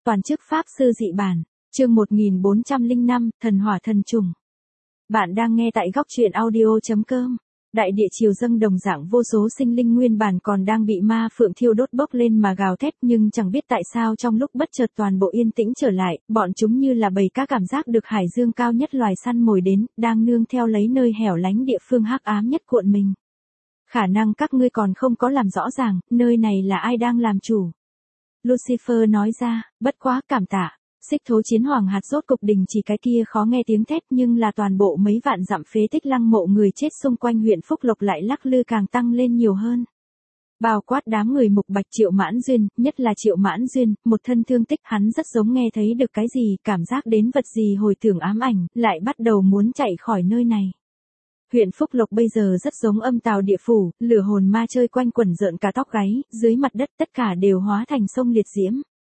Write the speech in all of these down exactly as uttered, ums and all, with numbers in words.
toàn chức pháp sư dị bản, chương một nghìn bốn trăm lẻ năm, thần hỏa thần trùng. Bạn đang nghe tại góc truyện audio chấm com. Đại địa triều dâng đồng dạng vô số sinh linh nguyên bản còn đang bị ma phượng thiêu đốt bốc lên mà gào thét, nhưng chẳng biết tại sao trong lúc bất chợt toàn bộ yên tĩnh trở lại, bọn chúng như là bầy cá cảm giác được hải dương cao nhất loài săn mồi đến, đang nương theo lấy nơi hẻo lánh địa phương hắc ám nhất cuộn mình. Khả năng các ngươi còn không có làm rõ ràng, nơi này là ai đang làm chủ. Lucifer nói ra, bất quá cảm tạ. Xích thố chiến hoàng hạt rốt cục đình chỉ cái kia khó nghe tiếng thét, nhưng là toàn bộ mấy vạn dặm phế tích lăng mộ người chết xung quanh huyện Phúc Lộc lại lắc lư càng tăng lên nhiều hơn. Bao quát đám người mục bạch Triệu Mãn Duyên, nhất là Triệu Mãn Duyên, một thân thương tích, hắn rất giống nghe thấy được cái gì, cảm giác đến vật gì hồi tưởng ám ảnh, lại bắt đầu muốn chạy khỏi nơi này. Huyện Phúc Lộc bây giờ rất giống âm tào địa phủ, lửa hồn ma chơi quanh quẩn rợn cả tóc gáy, dưới mặt đất tất cả đều hóa thành sông liệt diễm.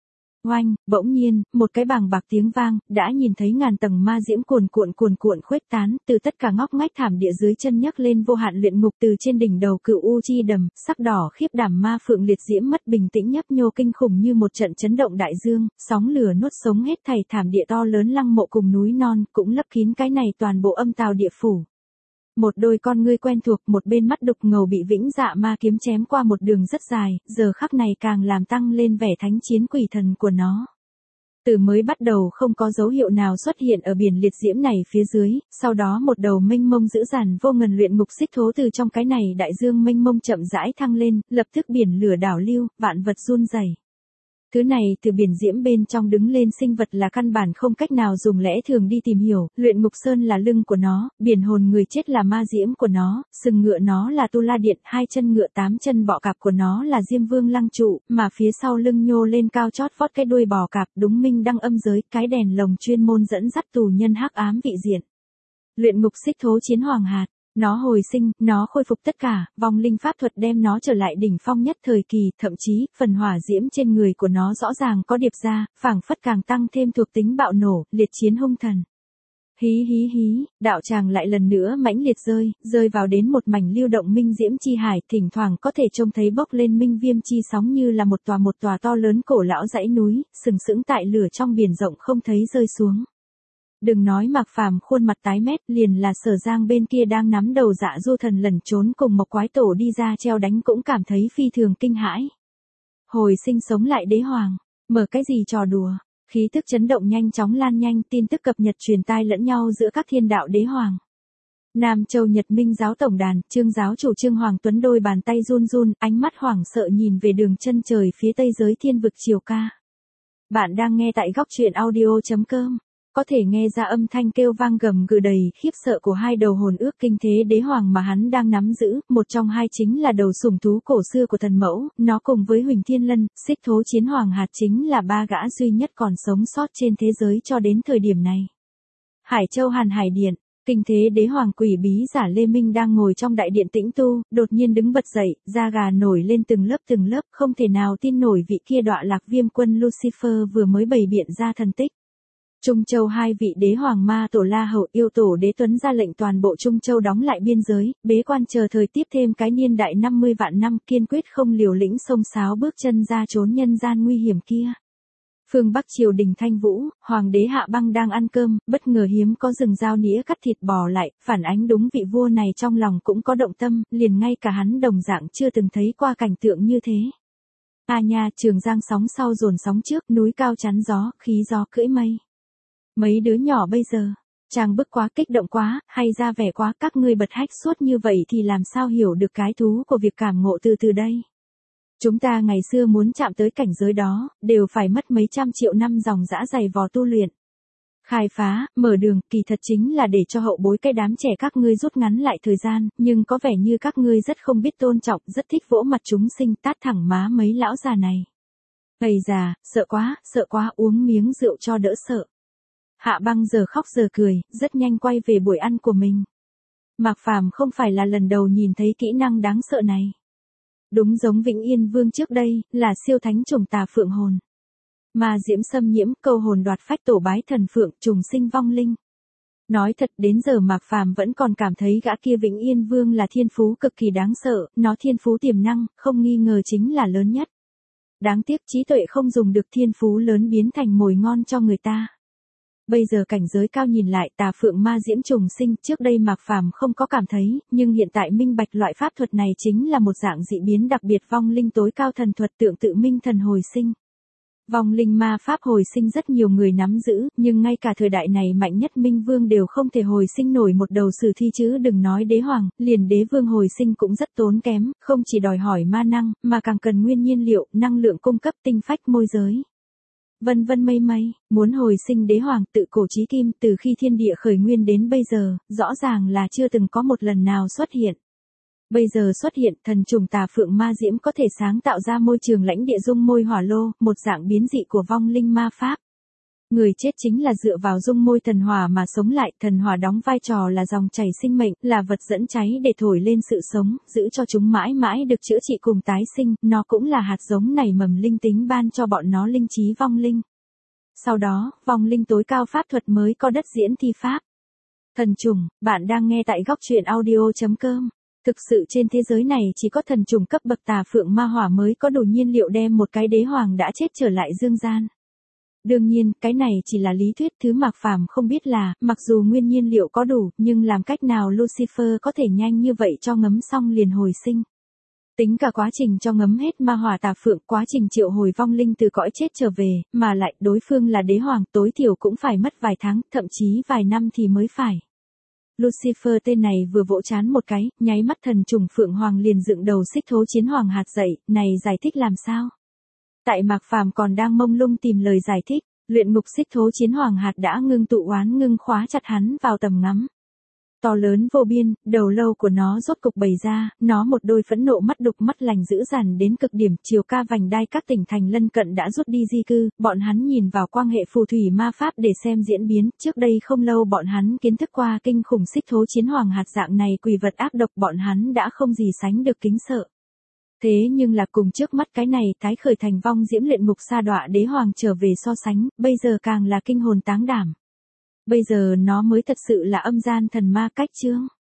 Oanh, bỗng nhiên, một cái bàng bạc tiếng vang, đã nhìn thấy ngàn tầng ma diễm cuồn cuộn cuồn cuộn khuếch tán, từ tất cả ngóc ngách thảm địa dưới chân nhấc lên vô hạn luyện ngục, từ trên đỉnh đầu Cựu U Chi đầm, sắc đỏ khiếp đảm ma phượng liệt diễm mất bình tĩnh nhấp nhô kinh khủng như một trận chấn động đại dương, sóng lửa nuốt sống hết thảy thảm địa to lớn lăng mộ cùng núi non, cũng lấp kín cái này toàn bộ âm tào địa phủ. Một đôi con ngươi quen thuộc, một bên mắt đục ngầu bị vĩnh dạ ma kiếm chém qua một đường rất dài, giờ khắc này càng làm tăng lên vẻ thánh chiến quỷ thần của nó. Từ mới bắt đầu không có dấu hiệu nào xuất hiện ở biển liệt diễm này phía dưới, sau đó một đầu mênh mông dữ dằn vô ngần luyện ngục xích thố từ trong cái này đại dương mênh mông chậm rãi thăng lên, lập tức biển lửa đảo lưu, vạn vật run rẩy. Thứ này từ biển diễm bên trong đứng lên sinh vật là căn bản không cách nào dùng lẽ thường đi tìm hiểu, luyện ngục sơn là lưng của nó, biển hồn người chết là ma diễm của nó, sừng ngựa nó là tu la điện, hai chân ngựa tám chân bọ cạp của nó là diêm vương lăng trụ, mà phía sau lưng nhô lên cao chót vót cái đuôi bò cạp đúng minh đăng âm giới, cái đèn lồng chuyên môn dẫn dắt tù nhân hắc ám vị diện. Luyện ngục xích thố chiến hoàng hạt. Nó hồi sinh, nó khôi phục tất cả, vong linh pháp thuật đem nó trở lại đỉnh phong nhất thời kỳ, thậm chí, phần hỏa diễm trên người của nó rõ ràng có điệp ra, phảng phất càng tăng thêm thuộc tính bạo nổ, liệt chiến hung thần. Hí hí hí, đạo tràng lại lần nữa mãnh liệt rơi, rơi vào đến một mảnh lưu động minh diễm chi hải, thỉnh thoảng có thể trông thấy bốc lên minh viêm chi sóng như là một tòa một tòa to lớn cổ lão dãy núi, sừng sững tại lửa trong biển rộng không thấy rơi xuống. Đừng nói Mạc Phàm khuôn mặt tái mét, liền là Sở Giang bên kia đang nắm đầu Dạ Du Thần lẩn trốn cùng một quái tổ đi ra treo đánh cũng cảm thấy phi thường kinh hãi. Hồi sinh sống lại đế hoàng, mở cái gì trò đùa, khí tức chấn động nhanh chóng lan nhanh, tin tức cập nhật truyền tai lẫn nhau giữa các thiên đạo đế hoàng. Nam Châu Nhật Minh giáo tổng đàn, Trương giáo chủ Trương Hoàng Tuấn đôi bàn tay run run, ánh mắt hoảng sợ nhìn về đường chân trời phía tây giới thiên vực Triều Ca. Bạn đang nghe tại góc truyện audio chấm com. Có thể nghe ra âm thanh kêu vang gầm gừ đầy khiếp sợ của hai đầu hồn ước kinh thế đế hoàng mà hắn đang nắm giữ, một trong hai chính là đầu sủng thú cổ xưa của thần mẫu, nó cùng với Huỳnh Thiên Lân, xích thố chiến hoàng hạt chính là ba gã duy nhất còn sống sót trên thế giới cho đến thời điểm này. Hải Châu Hàn Hải Điện, kinh thế đế hoàng quỷ bí giả Lê Minh đang ngồi trong đại điện tĩnh tu, đột nhiên đứng bật dậy, da gà nổi lên từng lớp từng lớp, không thể nào tin nổi vị kia đọa lạc viêm quân Lucifer vừa mới bày biện ra thần tích. Trung Châu hai vị đế hoàng ma tổ La Hậu yêu tổ đế Tuấn ra lệnh toàn bộ Trung Châu đóng lại biên giới, bế quan chờ thời tiếp thêm cái niên đại năm mươi vạn năm, kiên quyết không liều lĩnh xông xáo bước chân ra trốn nhân gian nguy hiểm kia. Phương Bắc triều đình Thanh Vũ, hoàng đế Hạ Băng đang ăn cơm, bất ngờ hiếm có rừng dao nĩa cắt thịt bò lại, phản ánh đúng vị vua này trong lòng cũng có động tâm, liền ngay cả hắn đồng dạng chưa từng thấy qua cảnh tượng như thế. A nha, Trường Giang sóng sau dồn sóng trước, núi cao chắn gió, khí gió cưỡi mây. Mấy đứa nhỏ bây giờ, chàng bức quá, kích động quá, hay ra vẻ quá, các ngươi bật hách suốt như vậy thì làm sao hiểu được cái thú của việc cảm ngộ từ từ đây. Chúng ta ngày xưa muốn chạm tới cảnh giới đó, đều phải mất mấy trăm triệu năm dòng dã dày vò tu luyện. Khai phá, mở đường, kỳ thật chính là để cho hậu bối cái đám trẻ các ngươi rút ngắn lại thời gian, nhưng có vẻ như các ngươi rất không biết tôn trọng, rất thích vỗ mặt chúng sinh, tát thẳng má mấy lão già này. Ây già, sợ quá, sợ quá, uống miếng rượu cho đỡ sợ. Hạ Băng giờ khóc giờ cười, rất nhanh quay về buổi ăn của mình. Mạc Phàm không phải là lần đầu nhìn thấy kỹ năng đáng sợ này. Đúng giống Vĩnh Yên Vương trước đây, là siêu thánh trùng tà phượng hồn. Ma diễm xâm nhiễm, câu hồn đoạt phách tổ bái thần phượng, trùng sinh vong linh. Nói thật đến giờ Mạc Phàm vẫn còn cảm thấy gã kia Vĩnh Yên Vương là thiên phú cực kỳ đáng sợ, nó thiên phú tiềm năng, không nghi ngờ chính là lớn nhất. Đáng tiếc trí tuệ không dùng được, thiên phú lớn biến thành mồi ngon cho người ta. Bây giờ cảnh giới cao nhìn lại, tà phượng ma diễm trùng sinh, trước đây Mạc Phàm không có cảm thấy, nhưng hiện tại minh bạch loại pháp thuật này chính là một dạng dị biến đặc biệt, vong linh tối cao thần thuật, tượng tự minh thần hồi sinh. Vong linh ma pháp hồi sinh rất nhiều người nắm giữ, nhưng ngay cả thời đại này mạnh nhất minh vương đều không thể hồi sinh nổi một đầu sử thi, chứ đừng nói đế hoàng, liền đế vương hồi sinh cũng rất tốn kém, không chỉ đòi hỏi ma năng, mà càng cần nguyên nhiên liệu, năng lượng cung cấp, tinh phách, môi giới. Vân vân mây mây, muốn hồi sinh đế hoàng, tự cổ chí kim, từ khi thiên địa khởi nguyên đến bây giờ, rõ ràng là chưa từng có một lần nào xuất hiện. Bây giờ xuất hiện, thần trùng tà phượng ma diễm có thể sáng tạo ra môi trường lãnh địa dung môi hỏa lô, một dạng biến dị của vong linh ma pháp. Người chết chính là dựa vào dung môi thần hỏa mà sống lại, thần hỏa đóng vai trò là dòng chảy sinh mệnh, là vật dẫn cháy để thổi lên sự sống, giữ cho chúng mãi mãi được chữa trị cùng tái sinh, nó cũng là hạt giống nảy mầm linh tính ban cho bọn nó linh trí vong linh. Sau đó, vong linh tối cao pháp thuật mới có đất diễn thi pháp. Thần trùng, bạn đang nghe tại góc truyện audio chấm com. Thực sự trên thế giới này chỉ có thần trùng cấp bậc tà phượng ma hỏa mới có đủ nhiên liệu đem một cái đế hoàng đã chết trở lại dương gian. Đương nhiên, cái này chỉ là lý thuyết, thứ Mạc Phàm không biết là, mặc dù nguyên nhiên liệu có đủ, nhưng làm cách nào Lucifer có thể nhanh như vậy cho ngấm xong liền hồi sinh. Tính cả quá trình cho ngấm hết ma hỏa tà phượng, quá trình triệu hồi vong linh từ cõi chết trở về, mà lại đối phương là đế hoàng, tối thiểu cũng phải mất vài tháng, thậm chí vài năm thì mới phải. Lucifer tên này vừa vỗ chán một cái, nháy mắt thần trùng phượng hoàng liền dựng đầu xích thố chiến hoàng hạt dậy, này giải thích làm sao? Tại Mạc Phàm còn đang mông lung tìm lời giải thích, luyện ngục xích thố chiến hoàng hạt đã ngưng tụ oán ngưng khóa chặt hắn vào tầm ngắm. To lớn vô biên, đầu lâu của nó rốt cục bày ra, nó một đôi phẫn nộ mắt đục, mắt lành dữ dằn đến cực điểm, chiều ca vành đai các tỉnh thành lân cận đã rút đi di cư, bọn hắn nhìn vào quang hệ phù thủy ma pháp để xem diễn biến, trước đây không lâu bọn hắn kiến thức qua kinh khủng xích thố chiến hoàng hạt, dạng này quỷ vật ác độc bọn hắn đã không gì sánh được kính sợ. Thế nhưng là cùng trước mắt cái này tái khởi thành vong diễm luyện ngục sa đọa đế hoàng trở về so sánh, bây giờ càng là kinh hồn táng đảm. Bây giờ nó mới thật sự là âm gian thần ma cách chương.